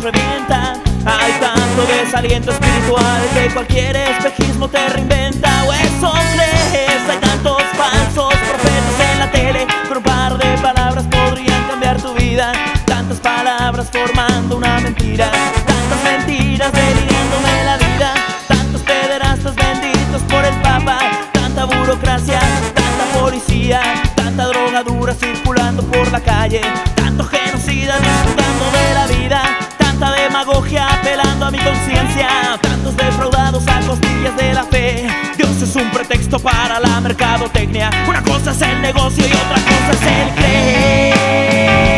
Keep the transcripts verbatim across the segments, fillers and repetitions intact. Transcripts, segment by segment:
revienta. Hay tanto desaliento espiritual que cualquier espejismo te reinventa. ¿O eso crees? Hay tantos falsos profetas en la tele, con un par de palabras podrían cambiar tu vida. Tantas palabras formando una mentira, tantas mentiras deliriándome la vida. Tantos pederastas benditos por el Papa, tanta burocracia, tanta policía, tanta drogadura circulando por la calle, tanto genocida disfrutando de la vida, tanta demagogia apelando a mi conciencia, tantos defraudados a costillas de la fe. Dios es un pretexto para la mercadotecnia. Una cosa es el negocio y otra cosa es el creer.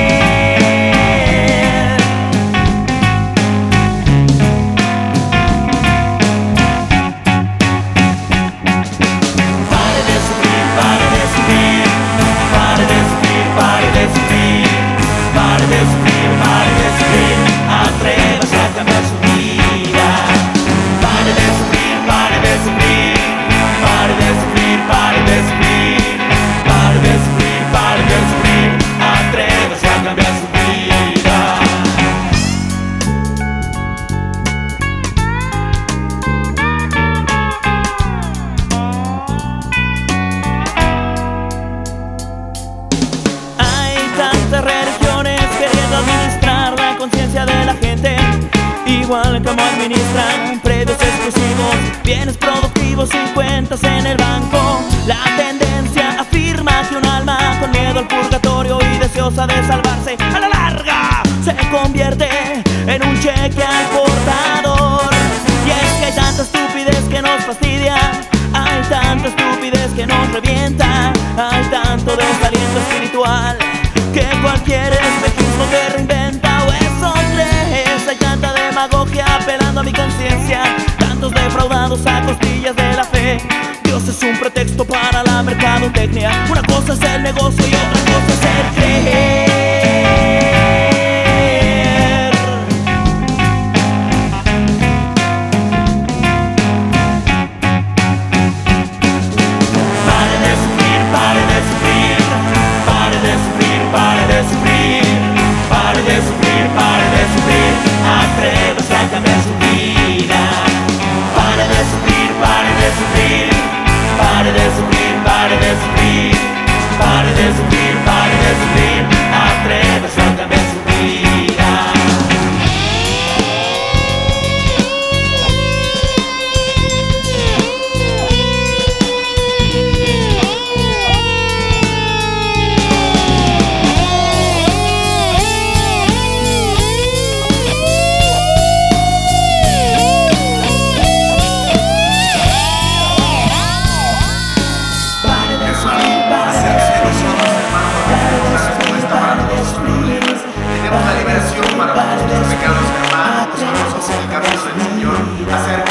Religiones queriendo administrar la conciencia de la gente, igual como administran predios exclusivos, bienes productivos y cuentas en el banco. La tendencia afirma que un alma con miedo al purgatorio y deseosa de salvarse, a la larga se convierte en un cheque al portador. Y es que hay tanta estupidez que nos fastidia, hay tanta estupidez que nos revienta, hay tanto desaliento espiritual que cualquier espejismo te reinventa. ¿O eso crees? Hay tanta demagogia apelando a mi conciencia, tantos defraudados a costillas de la fe. Dios es un pretexto para la mercadotecnia. Una cosa es el negocio y otra cosa es el creer. Pare de sufrir, pare de sufrir, pare de sufrir, pare de sufrir, pare de sufrir, pare de sufrir, atrévase a cambiar su vida. Pare de sufrir, pare de sufrir, pare de sufrir, pare de sufrir, pare de sufrir, pare de sufrir, atrévase a cambiar su vida. Tenemos la liberación para nuestros pecados, hermanos, nosotros somos el camino del Señor. Acerca